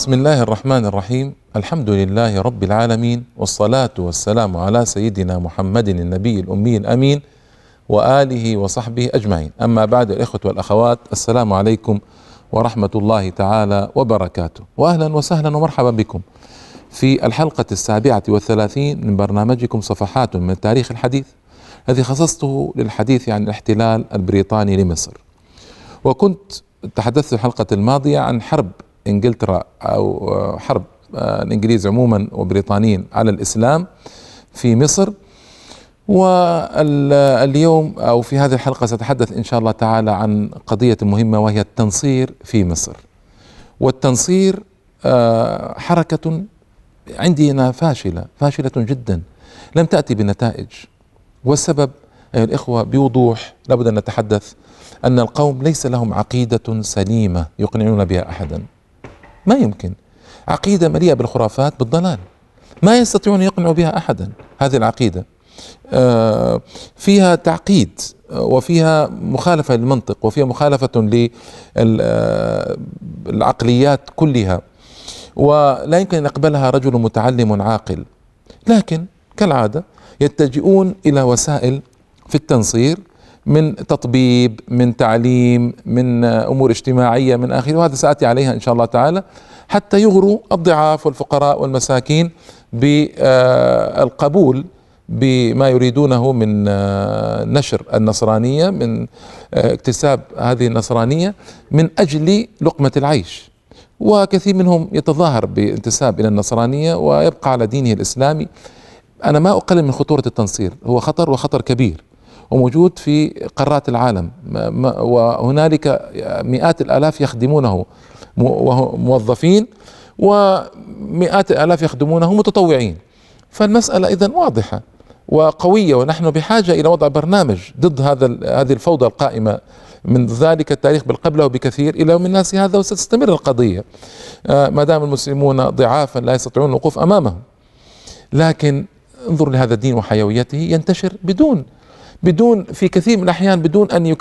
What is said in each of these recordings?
بسم الله الرحمن الرحيم. الحمد لله رب العالمين، والصلاة والسلام على سيدنا محمد النبي الأمي الأمين وآله وصحبه أجمعين. أما بعد، الإخوة والأخوات، السلام عليكم ورحمة الله تعالى وبركاته، وأهلا وسهلا ومرحبا بكم في الحلقة 37 من برنامجكم صفحات من التاريخ الحديث، الذي خصصته للحديث عن الاحتلال البريطاني لمصر. وكنت تحدثت الحلقة الماضية عن حرب انجلترا او حرب الانجليز عموما وبريطانيين على الاسلام في مصر. واليوم او في هذه الحلقة سأتحدث ان شاء الله تعالى عن قضية مهمة، وهي التنصير في مصر. والتنصير حركة عندنا فاشلة جدا، لم تأتي بنتائج. والسبب أيها الإخوة بوضوح لابد أن نتحدث أن القوم ليس لهم عقيدة سليمة يقنعون بها أحدا. ما يمكن عقيدة مليئة بالخرافات بالضلال، ما يستطيعون يقنعوا بها أحدا. هذه العقيدة فيها تعقيد، وفيها مخالفة للمنطق، وفيها مخالفة للعقليات كلها، ولا يمكن أن يقبلها رجل متعلم عاقل. لكن كالعادة يتجهون إلى وسائل في التنصير، من تطبيب، من تعليم، من أمور اجتماعية من آخره، وهذا سأتي عليها إن شاء الله تعالى، حتى يغروا الضعاف والفقراء والمساكين بالقبول بما يريدونه من نشر النصرانية، من اكتساب هذه النصرانية من أجل لقمة العيش. وكثير منهم يتظاهر بانتساب إلى النصرانية ويبقى على دينه الإسلامي. أنا ما أقلل من خطورة التنصير، هو خطر وخطر كبير، وموجود في قارات العالم، وهنالك مئات الآلاف يخدمونه موظفين، ومئات الآلاف يخدمونه متطوعين. فالمسألة إذن واضحة وقوية، ونحن بحاجة إلى وضع برنامج ضد هذه الفوضى القائمة من ذلك التاريخ بالقبلة وبكثير إلى يوم الناس هذا، وستستمر القضية ما دام المسلمون ضعافا لا يستطيعون الوقوف أمامهم. لكن انظر لهذا الدين وحيويته، ينتشر بدون في كثير من الأحيان بدون أن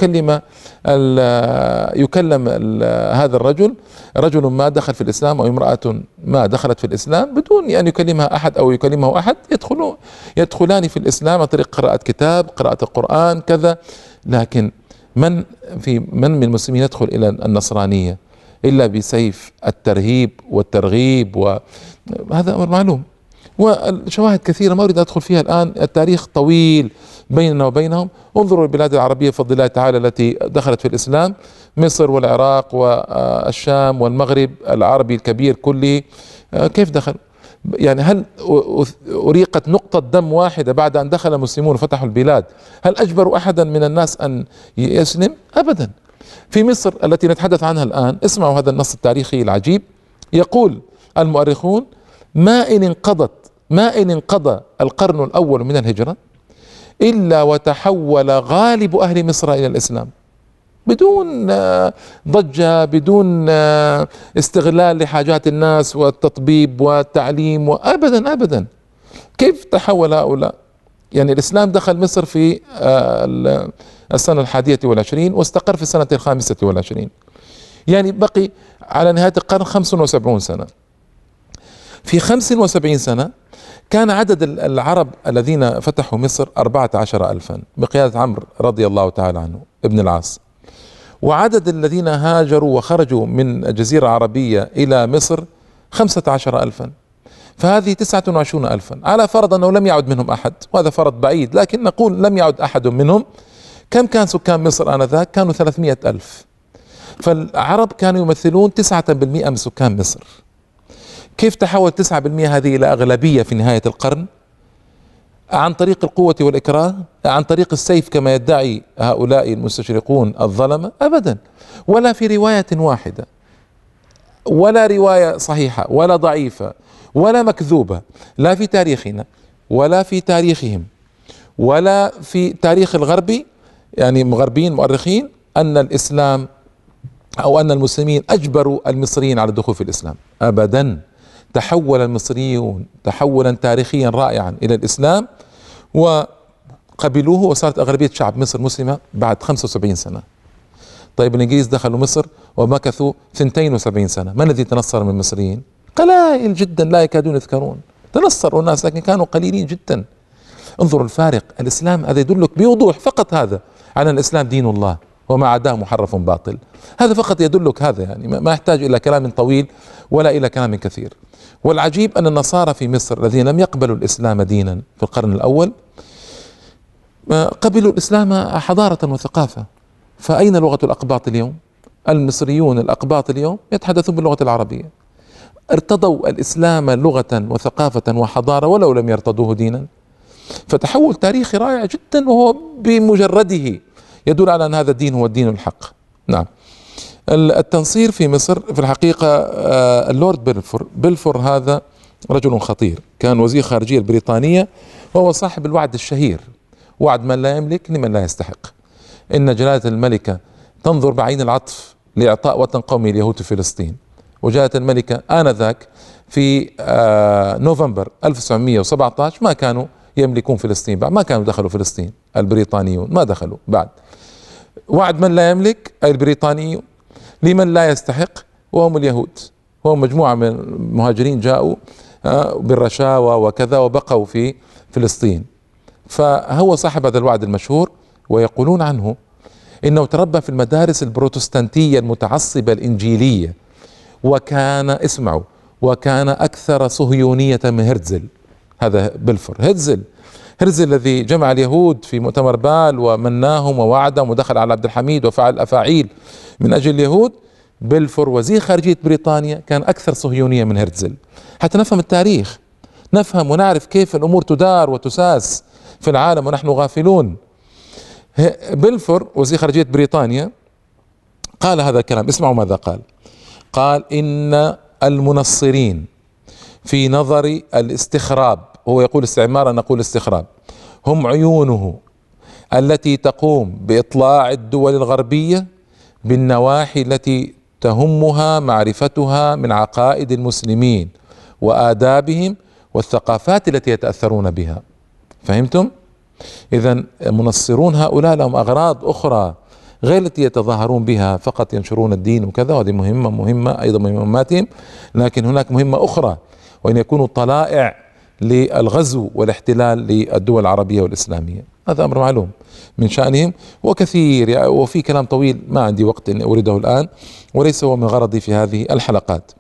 يكلم هذا الرجل، رجل ما دخل في الإسلام أو امرأة ما دخلت في الإسلام، بدون أن يكلمها أحد أو يكلمه أحد، يدخلان في الإسلام عن طريق قراءة كتاب، قراءة القرآن، كذا. لكن من من المسلمين يدخل إلى النصرانية إلا بسيف الترهيب والترغيب، وهذا أمر معلوم. والشواهد كثيرة ما أريد أدخل فيها الآن، التاريخ طويل بيننا وبينهم. انظروا البلاد العربية بفضل الله تعالى التي دخلت في الإسلام، مصر والعراق والشام والمغرب العربي الكبير كله، كيف دخل؟ يعني هل أريقت نقطة دم واحدة بعد أن دخل المسلمون وفتحوا البلاد؟ هل أجبروا أحدا من الناس أن يسلم؟ أبدا. في مصر التي نتحدث عنها الآن، اسمعوا هذا النص التاريخي العجيب. يقول المؤرخون: ما إن انقضى القرن الأول من الهجرة إلا وتحول غالب أهل مصر إلى الإسلام، بدون ضجة، بدون استغلال لحاجات الناس والتطبيب والتعليم، وأبدا أبدا. كيف تحول هؤلاء؟ يعني الإسلام دخل مصر في السنة 21 واستقر في السنة 25، يعني بقي على نهاية القرن 75 سنة. في 75 سنة كان عدد العرب الذين فتحوا مصر 14 ألفا بقيادة عمرو رضي الله تعالى عنه ابن العاص، وعدد الذين هاجروا وخرجوا من الجزيرة العربية إلى مصر 15 ألفا، فهذه 29 ألفا. على فرض أنه لم يعد منهم أحد، وهذا فرض بعيد، لكن نقول لم يعد أحد منهم. كم كان سكان مصر آنذاك؟ كانوا 300 ألف. فالعرب كانوا يمثلون 9% من سكان مصر. كيف تحول 9% هذه إلى أغلبية في نهاية القرن؟ عن طريق القوة والإكراه؟ عن طريق السيف كما يدعي هؤلاء المستشرقون الظلمة؟ أبدا. ولا في رواية واحدة، ولا رواية صحيحة ولا ضعيفة ولا مكذوبة، لا في تاريخنا ولا في تاريخهم ولا في تاريخ الغربي، يعني مغربيين مؤرخين، أن الإسلام أو أن المسلمين أجبروا المصريين على الدخول في الإسلام. أبدا. تحول المصريون تحولا تاريخيا رائعا إلى الإسلام وقبلوه، وصارت أغلبية شعب مصر مسلمة بعد 75 سنة. طيب الإنجليز دخلوا مصر ومكثوا 72 سنة. من الذي تنصر من المصريين؟ قلائل جدا لا يكادون يذكرون. تنصروا الناس لكن كانوا قليلين جدا. انظروا الفارق. الإسلام هذا يدلك بوضوح فقط هذا على أن الإسلام دين الله وما عداه محرف باطل. هذا فقط يدلك هذا، يعني ما يحتاج إلى كلام طويل ولا إلى كلام كثير. والعجيب أن النصارى في مصر الذين لم يقبلوا الإسلام دينا في القرن الأول قبلوا الإسلام حضارة وثقافة. فأين لغة الأقباط اليوم؟ المصريون الأقباط اليوم يتحدثون باللغة العربية، ارتضوا الإسلام لغة وثقافة وحضارة ولو لم يرتضوه دينا. فتحول تاريخي رائع جدا، وهو بمجرده يدل على أن هذا الدين هو الدين الحق. نعم. التنصير في مصر في الحقيقة اللورد بلفور هذا رجل خطير، كان وزير خارجية البريطانية، وهو صاحب الوعد الشهير: وعد من لا يملك لمن لا يستحق. إن جلالة الملكة تنظر بعين العطف لإعطاء وطن قومي اليهود في فلسطين. وجلالة الملكة آنذاك في نوفمبر 1917 ما كانوا يملكون فلسطين بعد، ما كانوا دخلوا فلسطين، البريطانيون ما دخلوا بعد. وعد من لا يملك أي البريطانيون لمن لا يستحق وهم اليهود، وهم مجموعة من المهاجرين جاءوا بالرشاوى وكذا وبقوا في فلسطين. فهو صاحب هذا الوعد المشهور، ويقولون عنه إنه تربى في المدارس البروتستانتية المتعصبة الإنجيلية، وكان اسمعوا وكان أكثر صهيونية من هرتزل. هذا بلفور. هرتزل الذي جمع اليهود في مؤتمر بال ومناهم ووعدهم ودخل على عبد الحميد وفعل أفاعيل من أجل اليهود. بلفور وزير خارجية بريطانيا كان أكثر صهيونية من هرتزل. حتى نفهم التاريخ، نفهم ونعرف كيف الأمور تدار وتساس في العالم ونحن غافلون. بلفور وزير خارجية بريطانيا قال هذا الكلام، اسمعوا ماذا قال. قال: إن المنصرين في نظر الاستخراب، هو يقول استعمار، أنا أقول استخراب، هم عيونه التي تقوم بإطلاع الدول الغربية بالنواحي التي تهمها معرفتها من عقائد المسلمين وآدابهم والثقافات التي يتأثرون بها. فهمتم؟ إذن منصرون هؤلاء لهم أغراض أخرى غير التي يتظاهرون بها، فقط ينشرون الدين وكذا، وهذه مهمة أيضا من مهماتهم، لكن هناك مهمة أخرى، وأن يكونوا طلائع للغزو والاحتلال للدول العربية والإسلامية. هذا أمر معلوم من شأنهم وكثير، يعني وفي كلام طويل ما عندي وقت أن أورده الآن، وليس هو من غرضي في هذه الحلقات.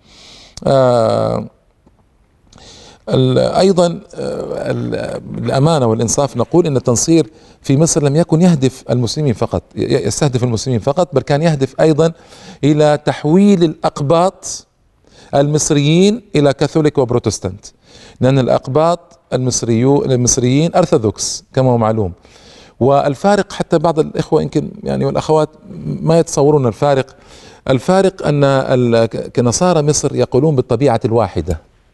أيضا الأمانة والإنصاف نقول إن التنصير في مصر لم يكن يهدف المسلمين فقط، يستهدف المسلمين فقط، بل كان يهدف أيضا إلى تحويل الأقباط المصريين إلى كاثوليك وبروتستانت، لأن الأقباط المصريين أرثوذكس كما هو معلوم. والفارق حتى بعض الإخوة يمكن يعني والأخوات ما يتصورون الفارق أن كنصارى مصر يقولون بالطبيعة الواحدة،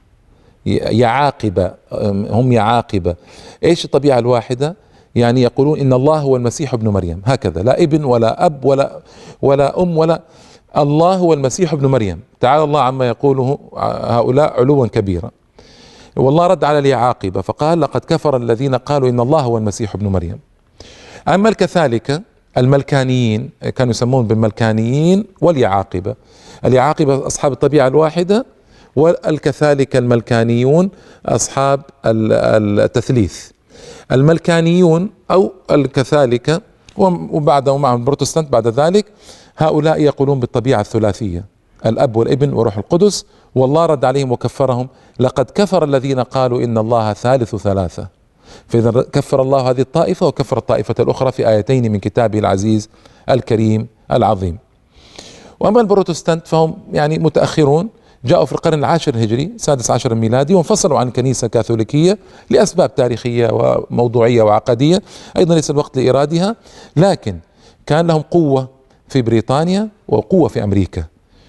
يعاقبة، هم يعاقبة. ايش الطبيعة الواحدة؟ يعني يقولون ان الله هو المسيح ابن مريم، هكذا، لا ابن ولا اب ولا ام ولا، الله هو المسيح ابن مريم، تعالى الله عما يقوله هؤلاء علوا كبيرا. والله رد على اليعاقبة فقال: لقد كفر الذين قالوا ان الله هو المسيح ابن مريم. اما الكاثوليك الملكانيين كانوا يسمون بالملكانيين واليعاقبة. اليعاقبة اصحاب الطبيعة الواحدة، والكاثوليك الملكانيون أصحاب التثليث. الملكانيون أو الكاثوليك وبعدهم معهم البروتستانت بعد ذلك، هؤلاء يقولون بالطبيعة الثلاثية، الأب والابن وروح القدس، والله رد عليهم وكفرهم: لقد كفر الذين قالوا إن الله ثالث ثلاثة. فإذا كفر الله هذه الطائفة وكفر الطائفة الأخرى في آيتين من كتابه العزيز الكريم العظيم. وأما البروتستانت فهم يعني متأخرون، جاءوا في القرن العاشر الهجري، 16 الميلادي، وانفصلوا عن الكنيسة الكاثوليكية لأسباب تاريخية وموضوعية وعقدية، أيضا ليس الوقت لإيرادها، لكن كان لهم قوة في بريطانيا وقوة في أمريكا،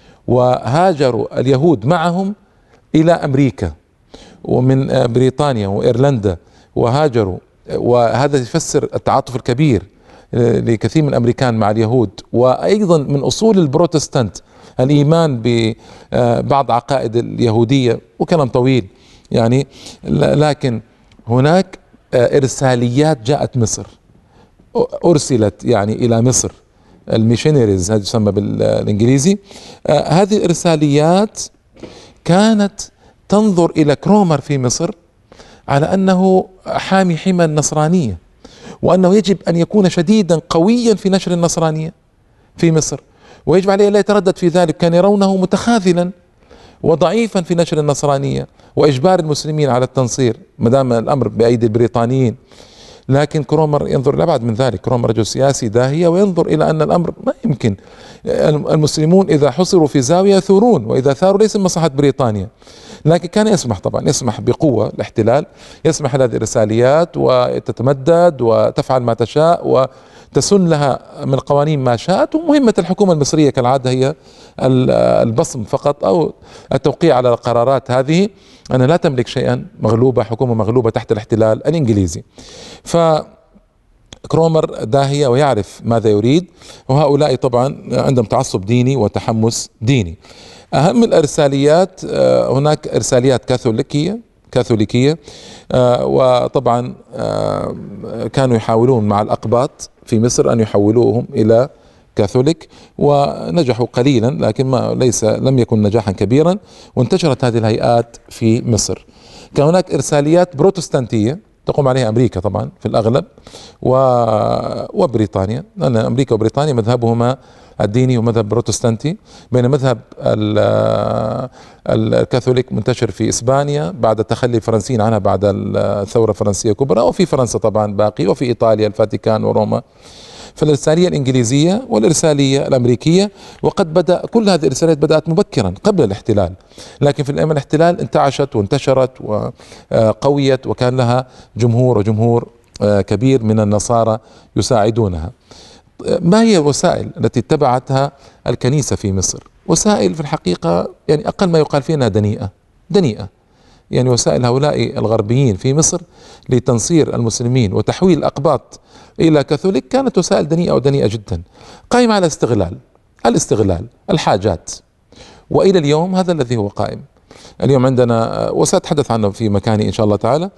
وهاجروا اليهود معهم إلى أمريكا ومن بريطانيا وإيرلندا، وهاجروا، وهذا يفسر التعاطف الكبير لكثير من الأمريكان مع اليهود. وأيضا من أصول البروتستانت الإيمان ببعض عقائد اليهودية، وكلام طويل يعني. لكن هناك إرساليات جاءت مصر، أرسلت يعني إلى مصر الميشنريز، هذا يسمى بالإنجليزي. هذه الإرساليات كانت تنظر إلى كرومر في مصر على أنه حامي حمى النصرانية، وأنه يجب أن يكون شديدا قويا في نشر النصرانية في مصر، ويجب عليه لا يتردد في ذلك. كان يرونه متخاذلا وضعيفا في نشر النصرانية وإجبار المسلمين على التنصير ما دام الأمر بأيدي البريطانيين. لكن كرومر ينظر إلى أبعد من ذلك. كرومر رجل سياسي داهية، وينظر إلى أن الأمر ما يمكن. المسلمون إذا حصروا في زاوية يثورون، وإذا ثاروا ليس من مصلحة بريطانيا. لكن كان يسمح، طبعا يسمح بقوة الاحتلال، يسمح لهذه الرساليات وتتمدد وتفعل ما تشاء وتسن لها من القوانين ما شاءت. ومهمة الحكومة المصرية كالعادة هي البصم فقط أو التوقيع على القرارات هذه. أنا لا تملك شيئا، مغلوبة، حكومة مغلوبة تحت الاحتلال الإنجليزي. فكرومر داهية ويعرف ماذا يريد، وهؤلاء طبعا عندهم تعصب ديني وتحمس ديني. أهم الإرساليات هناك إرساليات كاثوليكية وطبعا كانوا يحاولون مع الأقباط في مصر أن يحولوهم إلى كاثوليك، ونجحوا قليلا، لكن لم يكن نجاحا كبيرا، وانتشرت هذه الهيئات في مصر. كان هناك إرساليات بروتستانتية تقوم عليها أمريكا طبعا في الأغلب وبريطانيا، لأن أمريكا وبريطانيا مذهبهما الديني ومذهب بروتستانتي، بين مذهب الكاثوليك منتشر في إسبانيا بعد تخلي الفرنسيين عنها بعد الثورة الفرنسية الكبرى، وفي فرنسا طبعا باقي، وفي إيطاليا الفاتيكان وروما. فالإرسالية الإنجليزية والإرسالية الأمريكية، وقد بدأ كل هذه الإرساليات بدأت مبكرا قبل الاحتلال، لكن في الأيام الاحتلال انتعشت وانتشرت وقويت، وكان لها جمهور كبير من النصارى يساعدونها. ما هي الوسائل التي اتبعتها الكنيسة في مصر؟ وسائل في الحقيقة يعني أقل ما يقال فيها أنها دنيئة. يعني وسائل هؤلاء الغربيين في مصر لتنصير المسلمين وتحويل الأقباط إلى كاثوليك كانت وسائل دنيئة ودنيئة جدا، قائمة على الاستغلال الحاجات. وإلى اليوم هذا الذي هو قائم. اليوم عندنا، وسأتحدث عنه في مكاني إن شاء الله تعالى،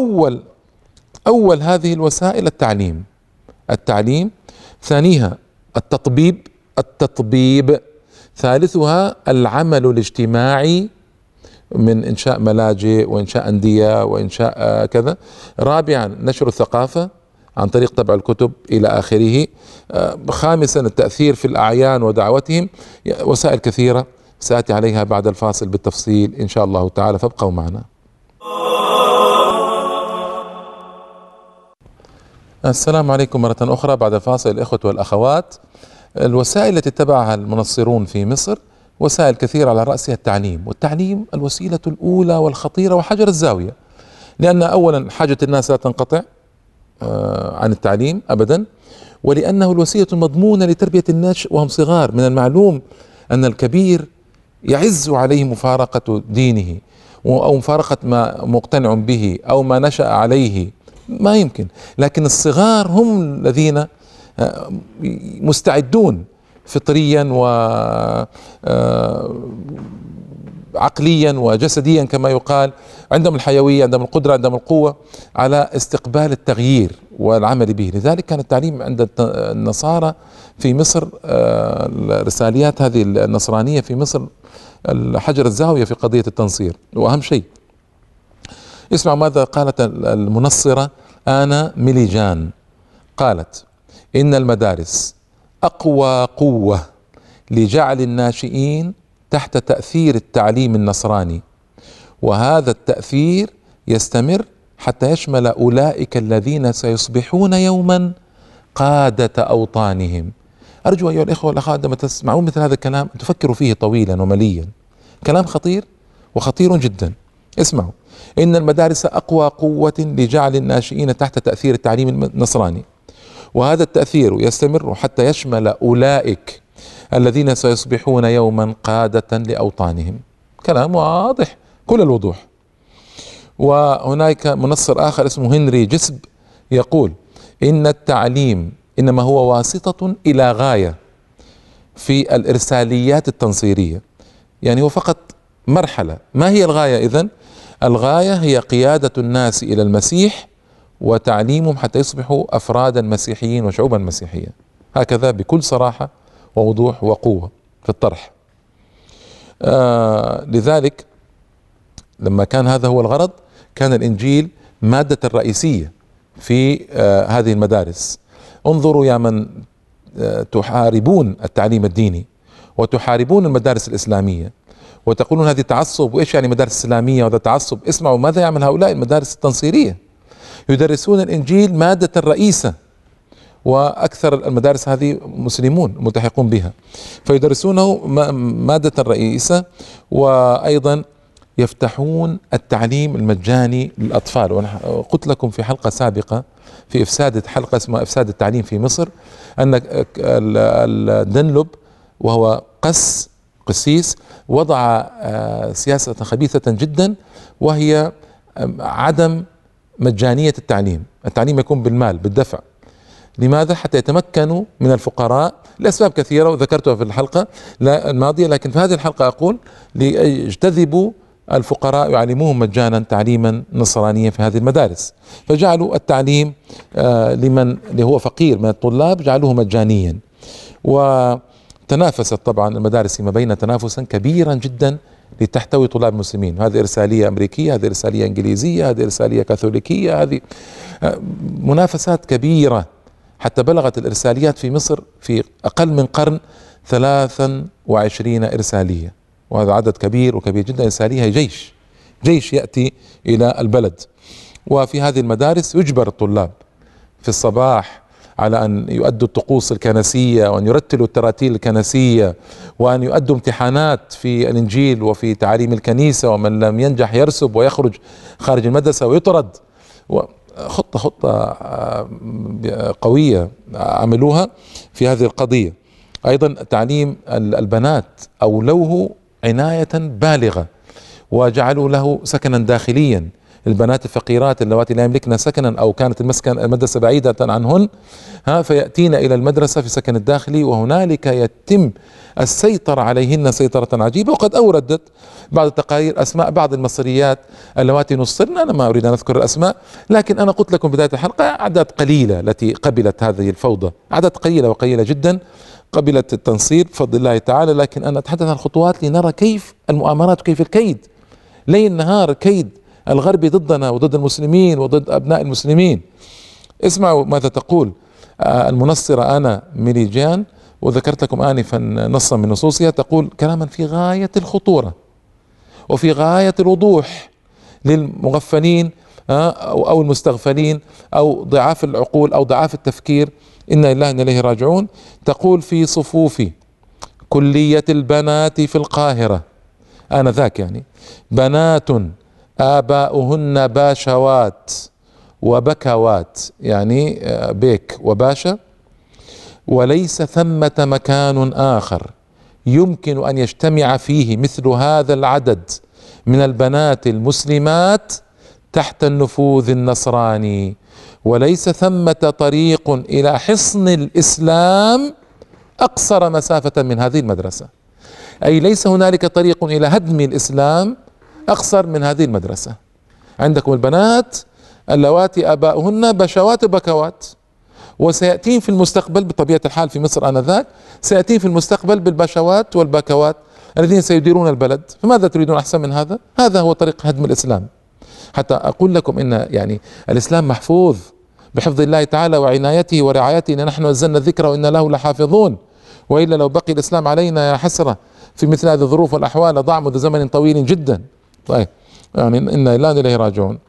أول هذه الوسائل التعليم، ثانيها التطبيب، ثالثها العمل الاجتماعي من إنشاء ملاجئ وإنشاء أندية وإنشاء كذا، رابعا نشر الثقافة عن طريق طبع الكتب إلى آخره، خامسا التأثير في الأعيان ودعوتهم. وسائل كثيرة سآتي عليها بعد الفاصل بالتفصيل إن شاء الله تعالى، فابقوا معنا. السلام عليكم مرة أخرى بعد الفاصل الإخوة والأخوات. الوسائل التي اتبعها المنصرون في مصر وسائل كثيرة، على رأسها التعليم، والتعليم الوسيلة الأولى والخطيرة وحجر الزاوية، لأن أولا حاجة الناس لا تنقطع عن التعليم أبدا، ولأنه الوسيلة المضمونة لتربية الناس وهم صغار. من المعلوم أن الكبير يعز عليه مفارقة دينه أو مفارقة ما مقتنع به أو ما نشأ عليه، ما يمكن. لكن الصغار هم الذين مستعدون فطريا وعقليا وجسديا كما يقال، عندهم الحيوية، عندهم القدرة، عندهم القوة على استقبال التغيير والعمل به. لذلك كان التعليم عند النصارى في مصر، الرساليات هذه النصرانية في مصر حجر الزاوية في قضية التنصير. وأهم شيء اسمع ماذا قالت المنصرة آنا ميليجان، قالت: إن المدارس أقوى قوة لجعل الناشئين تحت تأثير التعليم النصراني، وهذا التأثير يستمر حتى يشمل أولئك الذين سيصبحون يوما قادة أوطانهم. أرجو أيها الإخوة والأخوات عندما تسمعون مثل هذا الكلام تفكروا فيه طويلا ومليا، كلام خطير وخطير جدا. اسمعوا: إن المدارس أقوى قوة لجعل الناشئين تحت تأثير التعليم النصراني، وهذا التأثير يستمر حتى يشمل أولئك الذين سيصبحون يوما قادة لأوطانهم. كلام واضح كل الوضوح. وهناك منصر آخر اسمه هنري جسب يقول: إن التعليم إنما هو واسطة إلى غاية في الإرساليات التنصيرية، يعني هو فقط مرحلة. ما هي الغاية إذن؟ الغاية هي قيادة الناس إلى المسيح وتعليمهم حتى يصبحوا أفرادا مسيحيين وشعوبا مسيحية. هكذا بكل صراحة ووضوح وقوة في الطرح. لذلك لما كان هذا هو الغرض، كان الإنجيل مادة رئيسية في هذه المدارس. انظروا يا من تحاربون التعليم الديني وتحاربون المدارس الإسلامية وتقولون هذه تعصب، وإيش يعني مدارس إسلامية وهذا تعصب؟ اسمعوا ماذا يعمل هؤلاء المدارس التنصيرية. يدرسون الإنجيل مادة رئيسة، وأكثر المدارس هذه مسلمون ملتحقون بها، فيدرسونه مادة رئيسة. وأيضا يفتحون التعليم المجاني للأطفال. وأنا قلت لكم في حلقة سابقة في إفساد، حلقة اسمها إفساد التعليم في مصر، أن الدنلب وهو قسيس وضع سياسة خبيثة جدا، وهي عدم مجانية التعليم. التعليم يكون بالمال بالدفع. لماذا؟ حتى يتمكنوا من الفقراء لأسباب كثيرة وذكرتها في الحلقة الماضية، لكن في هذه الحلقة أقول ليجتذبوا الفقراء يعلموهم مجانا تعليما نصرانيا في هذه المدارس. فجعلوا التعليم لمن اللي هو فقير من الطلاب جعلوه مجانيا. وتنافست طبعا المدارس فيما بين تنافسا كبيرا جدا لتحتوي طلاب مسلمين. هذه إرسالية أمريكية، هذه إرسالية إنجليزية، هذه إرسالية كاثوليكية، هذه منافسات كبيرة، حتى بلغت الإرساليات في مصر في أقل من قرن 23 إرسالية، وهذا عدد كبير وكبير جدا. إرسالية هي جيش يأتي إلى البلد. وفي هذه المدارس يجبر الطلاب في الصباح على أن يؤدوا الطقوس الكنسية، وأن يرتلوا التراتيل الكنسية، وأن يؤدوا امتحانات في الإنجيل وفي تعاليم الكنيسة، ومن لم ينجح يرسب ويخرج خارج المدرسة ويطرد. خطة قوية عملوها في هذه القضية. أيضا تعليم البنات أولوه عناية بالغة، وجعلوا له سكنا داخليا. البنات الفقيرات اللواتي لا يملكن سكنا أو كانت المدرسة بعيدة عنهن فيأتين إلى المدرسة في السكن الداخلي، وهنالك يتم السيطرة عليهن سيطرة عجيبة. وقد أوردت بعض التقارير أسماء بعض المصريات اللواتي نصرن، أنا ما أريد أن أذكر الأسماء، لكن أنا قلت لكم بداية الحلقة أعداد قليلة التي قبلت هذه الفوضى، أعداد قليلة وقليلة جدا قبلت التنصير بفضل الله تعالى. لكن أنا أتحدث عن الخطوات لنرى كيف المؤامرات وكيف الكيد ليل نهار، كيد الغربي ضدنا وضد المسلمين وضد أبناء المسلمين. اسمعوا ماذا تقول المنصرة أنا ميلي جان، وذكرت لكم آنفا نصا من نصوصها، تقول كلاما في غاية الخطورة وفي غاية الوضوح للمغفلين أو المستغفلين أو ضعاف العقول أو ضعاف التفكير. إنا لله وإنا إليه راجعون. تقول في صفوف كلية البنات في القاهرة آنذاك يعني بنات آباؤهن باشوات وبكوات، يعني بيك وباشا، وليس ثمة مكان آخر يمكن أن يجتمع فيه مثل هذا العدد من البنات المسلمات تحت النفوذ النصراني، وليس ثمة طريق إلى حصن الإسلام أقصر مسافة من هذه المدرسة. أي ليس هنالك طريق إلى هدم الإسلام أقصر من هذه المدرسة. عندكم البنات اللواتي آباؤهن بشوات وبكوات، وسيأتين في المستقبل بطبيعة الحال في مصر آنذاك سيأتين في المستقبل بالبشوات والبكوات الذين سيديرون البلد. فماذا تريدون أحسن من هذا؟ هذا هو طريق هدم الإسلام. حتى أقول لكم إن يعني الإسلام محفوظ بحفظ الله تعالى وعنايته ورعايته، إن نحن نزلنا الذكر وإن له لحافظون، وإلا لو بقي الإسلام علينا يا حسرة في مثل هذه الظروف والأحوال ضاع منذ زمن طويل جدا. طيب يعني إنا لله وإنا إليه راجعون.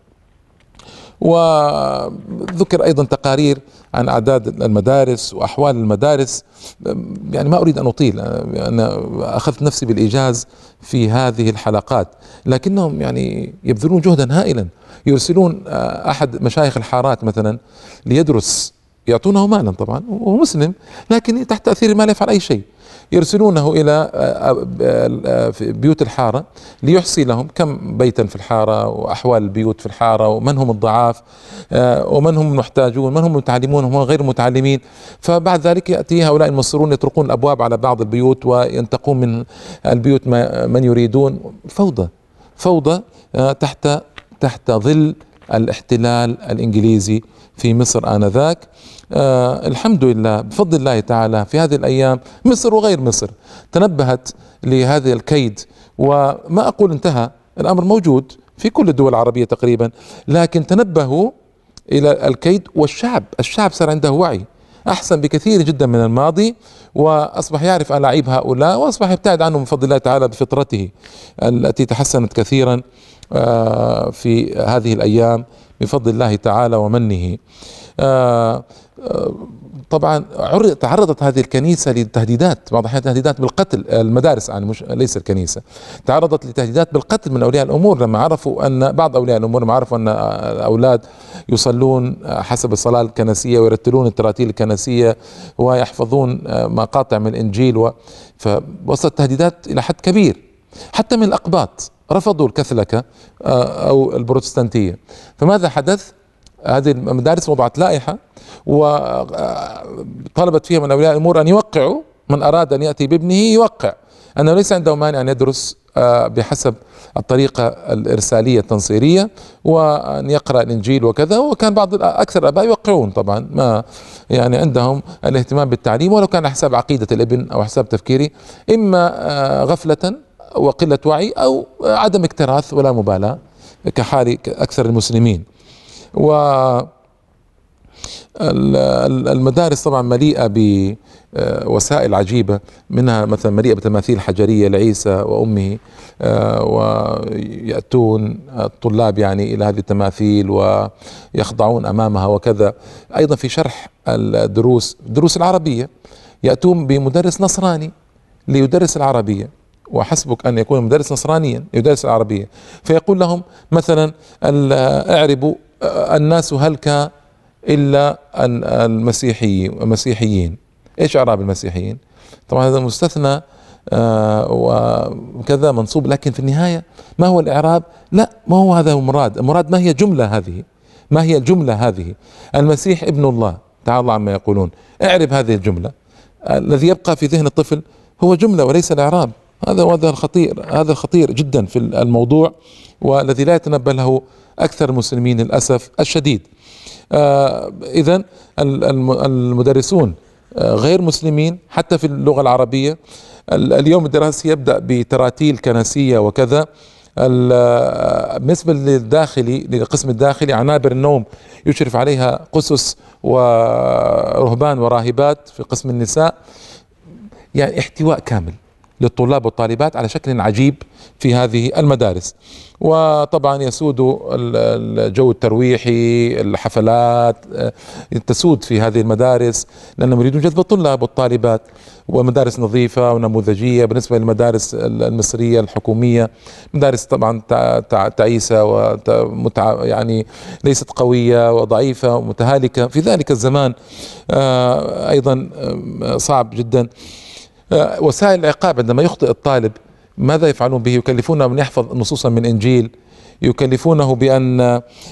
وذكر أيضا تقارير عن أعداد المدارس وأحوال المدارس. يعني ما أريد أن أطيل، أنا أخذت نفسي بالإيجاز في هذه الحلقات، لكنهم يعني يبذلون جهدا هائلا. يرسلون أحد مشايخ الحارات مثلا ليدرس، يعطونه مالا طبعا وهو مسلم، لكن تحت تأثير المال يفعل أي شيء. يرسلونه إلى بيوت الحارة ليحصي لهم كم بيتا في الحارة وأحوال البيوت في الحارة ومن هم الضعاف ومن هم المحتاجون من هم المتعلمون ومن غير المتعلمين. فبعد ذلك يأتي هؤلاء المصرون يطرقون الأبواب على بعض البيوت وينتقون من البيوت من يريدون. فوضى تحت ظل الاحتلال الإنجليزي في مصر آنذاك. الحمد لله بفضل الله تعالى في هذه الأيام مصر وغير مصر تنبهت لهذا الكيد، وما أقول انتهى، الأمر موجود في كل الدول العربية تقريبا، لكن تنبهوا إلى الكيد، الشعب صار عنده وعي أحسن بكثير جدا من الماضي، وأصبح يعرف ألاعيب هؤلاء، وأصبح يبتعد عنهم بفضل الله تعالى بفطرته التي تحسنت كثيرا في هذه الأيام بفضل الله تعالى ومنه. طبعا تعرضت هذه الكنيسة لتهديدات، بعض الأحيان تهديدات بالقتل، المدارس يعني مش ليس الكنيسة، تعرضت لتهديدات بالقتل من أولياء الأمور لما عرفوا أن بعض أولياء الأمور لما عرفوا أن الأولاد يصلون حسب الصلاة الكنسية ويرتلون التراتيل الكنسية ويحفظون مقاطع من الإنجيل، فوصلت تهديدات إلى حد كبير، حتى من الأقباط رفضوا الكاثوليكة أو البروتستانتية. فماذا حدث؟ هذه المدارس وضعت لائحة وطلبت فيها من أولياء الأمور أن يوقعوا، من أراد أن يأتي بابنه يوقع أنه ليس عنده مانع أن يدرس بحسب الطريقة الإرسالية التنصيرية وأن يقرأ الإنجيل وكذا. وكان أكثر الآباء يوقعون، طبعا ما يعني عندهم الاهتمام بالتعليم ولو كان على حساب عقيدة الابن أو حساب تفكيري، إما غفلة وقلة وعي أو عدم اكتراث ولا مبالاة كحال أكثر المسلمين. والمدارس طبعا مليئة بوسائل عجيبة، منها مثلا مليئة بتماثيل حجرية لعيسى وأمه، ويأتون الطلاب يعني إلى هذه التماثيل ويخضعون أمامها وكذا. أيضا في شرح الدروس العربية يأتون بمدرس نصراني ليدرس العربية، وحسبك أن يكون مدرس نصرانيا يدرس العربية، فيقول لهم مثلا اعربوا الناس هلك إلا المسيحيين. إيش إعراب المسيحيين؟ طبعا هذا مستثنى وكذا منصوب، لكن في النهاية ما هو الإعراب؟ لا، ما هو هذا المراد ما هي الجملة هذه؟ ما هي الجملة هذه؟ المسيح ابن الله تعالى الله عما يقولون، اعرب هذه الجملة. الذي يبقى في ذهن الطفل هو جملة وليس الإعراب. هذا الخطير جدا في الموضوع، والذي لا يتنبه له أكثر المسلمين للأسف الشديد. إذن المدرسون غير مسلمين حتى في اللغة العربية. اليوم الدراسي يبدأ بتراتيل كنسية وكذا. بالنسبة للقسم الداخلي عنابر النوم يشرف عليها قسس ورهبان وراهبات في قسم النساء، يعني احتواء كامل للطلاب والطالبات على شكل عجيب في هذه المدارس. وطبعا يسود الجو الترويحي، الحفلات تسود في هذه المدارس لأنهم يريدون جذب الطلاب والطالبات، ومدارس نظيفة ونموذجية بالنسبة للمدارس المصرية الحكومية. مدارس طبعا تعيسة يعني ليست قوية وضعيفة ومتهالكة في ذلك الزمان. أيضا صعب جدا. وسائل العقاب عندما يخطئ الطالب ماذا يفعلون به؟ يكلفونه أن يحفظ نصوصا من إنجيل، يكلفونه بأن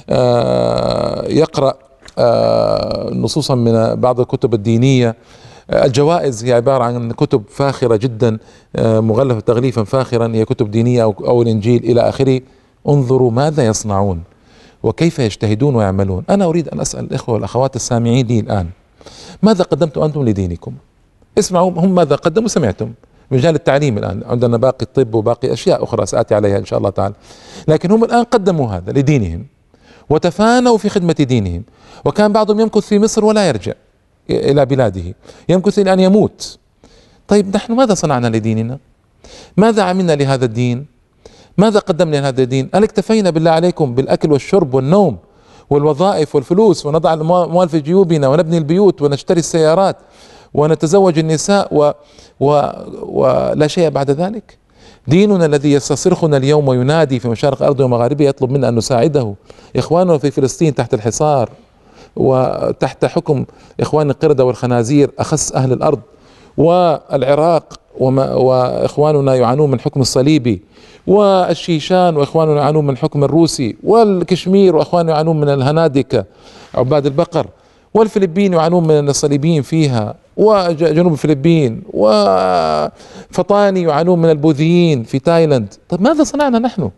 يقرأ نصوصا من بعض الكتب الدينية. الجوائز هي عبارة عن كتب فاخرة جدا مغلفة تغليفا فاخرا، هي كتب دينية أو الإنجيل إلى آخره. انظروا ماذا يصنعون وكيف يجتهدون ويعملون. أنا أريد أن أسأل الإخوة والأخوات السامعين لي الآن، ماذا قدمتم أنتم لدينكم؟ اسمعوا هم ماذا قدموا، سمعتم. مجال التعليم الآن عندنا باقي الطب وباقي أشياء أخرى سآتي عليها إن شاء الله تعالى، لكن هم الآن قدموا هذا لدينهم وتفانوا في خدمة دينهم، وكان بعضهم يمكث في مصر ولا يرجع إلى بلاده، يمكث إلى أن يموت. طيب نحن ماذا صنعنا لديننا؟ ماذا عملنا لهذا الدين؟ ماذا قدمنا لهذا الدين؟ هل اكتفينا بالله عليكم بالأكل والشرب والنوم والوظائف والفلوس، ونضع الأموال في جيوبنا ونبني البيوت ونشتري السيارات ونتزوج النساء ولا شيء بعد ذلك؟ ديننا الذي يستصرخنا اليوم وينادي في مشارق الأرض ومغاربها يطلب منا أن نساعده. إخواننا في فلسطين تحت الحصار وتحت حكم إخوان القردة والخنازير أخس أهل الأرض، والعراق وإخواننا يعانون من حكم الصليبي، والشيشان وإخواننا يعانون من الحكم الروسي، والكشمير وإخواننا يعانون من الهنادكة عباد البقر، والفلبين يعانون من الصليبيين فيها، وجنوب الفلبين، وفطاني يعانون من البوذيين في تايلاند. طيب ماذا صنعنا نحن؟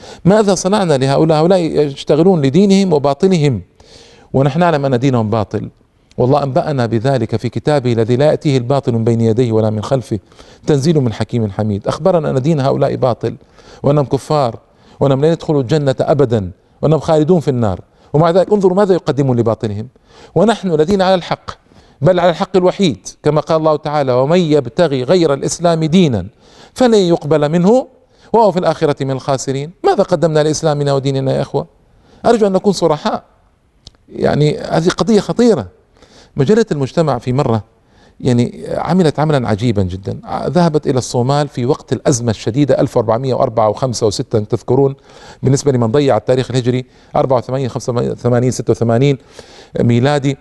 ماذا صنعنا لهؤلاء؟ هؤلاء يشتغلون لدينهم وباطلهم، ونحن نعلم أن دينهم باطل، والله أنبأنا بذلك في كتابه الذي لا يأتيه الباطل من بين يديه ولا من خلفه، تنزيل من حكيم حميد. أخبرنا أن دين هؤلاء باطل، وأنهم كفار، وأنهم لن يدخلوا الجنة أبدا، وأنهم خالدون في النار، ومع ذلك انظروا ماذا يقدمون لباطلهم. ونحن الذين على الحق، بل على الحق الوحيد، كما قال الله تعالى: ومن يبتغي غير الإسلام دينا فلن يقبل منه وهو في الآخرة من الخاسرين. ماذا قدمنا لإسلامنا وديننا يا إخوة؟ أرجو أن نكون صرحاء، يعني هذه قضية خطيرة. مجلة المجتمع في مرة يعني عملت عملا عجيبا جدا، ذهبت إلى الصومال في وقت الأزمة الشديدة 1404 و5 و6 تذكرون، بالنسبة لمن ضيع التاريخ الهجري 84 85 86 ميلادي.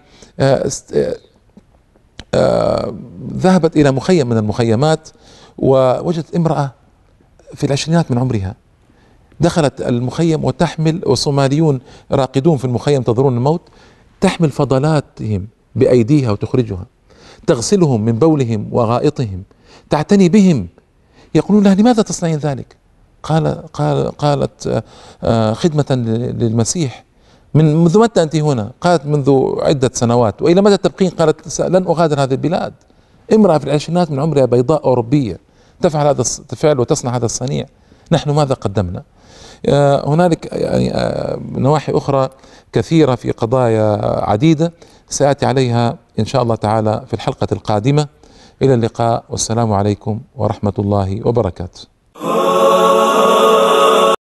ذهبت إلى مخيم من المخيمات، ووجدت امرأة في العشرينات من عمرها، دخلت المخيم وتحمل، والصوماليون راقدون في المخيم ينتظرون الموت، تحمل فضلاتهم بأيديها وتخرجها، تغسلهم من بولهم وغائطهم، تعتني بهم. يقولون لها: لماذا تصنعين ذلك؟ قالت: خدمة للمسيح. منذ متى أنت هنا؟ قالت: منذ عدة سنوات. وإلى متى تبقين؟ قالت: لن أغادر هذه البلاد. امرأة في العشرينات من عمرها، بيضاء أوروبية، تفعل هذا الفعل وتصنع هذا الصنيع. نحن ماذا قدمنا؟ هنالك يعني نواحي أخرى كثيرة في قضايا عديدة سآتي عليها إن شاء الله تعالى في الحلقة القادمة. إلى اللقاء، والسلام عليكم ورحمة الله وبركاته.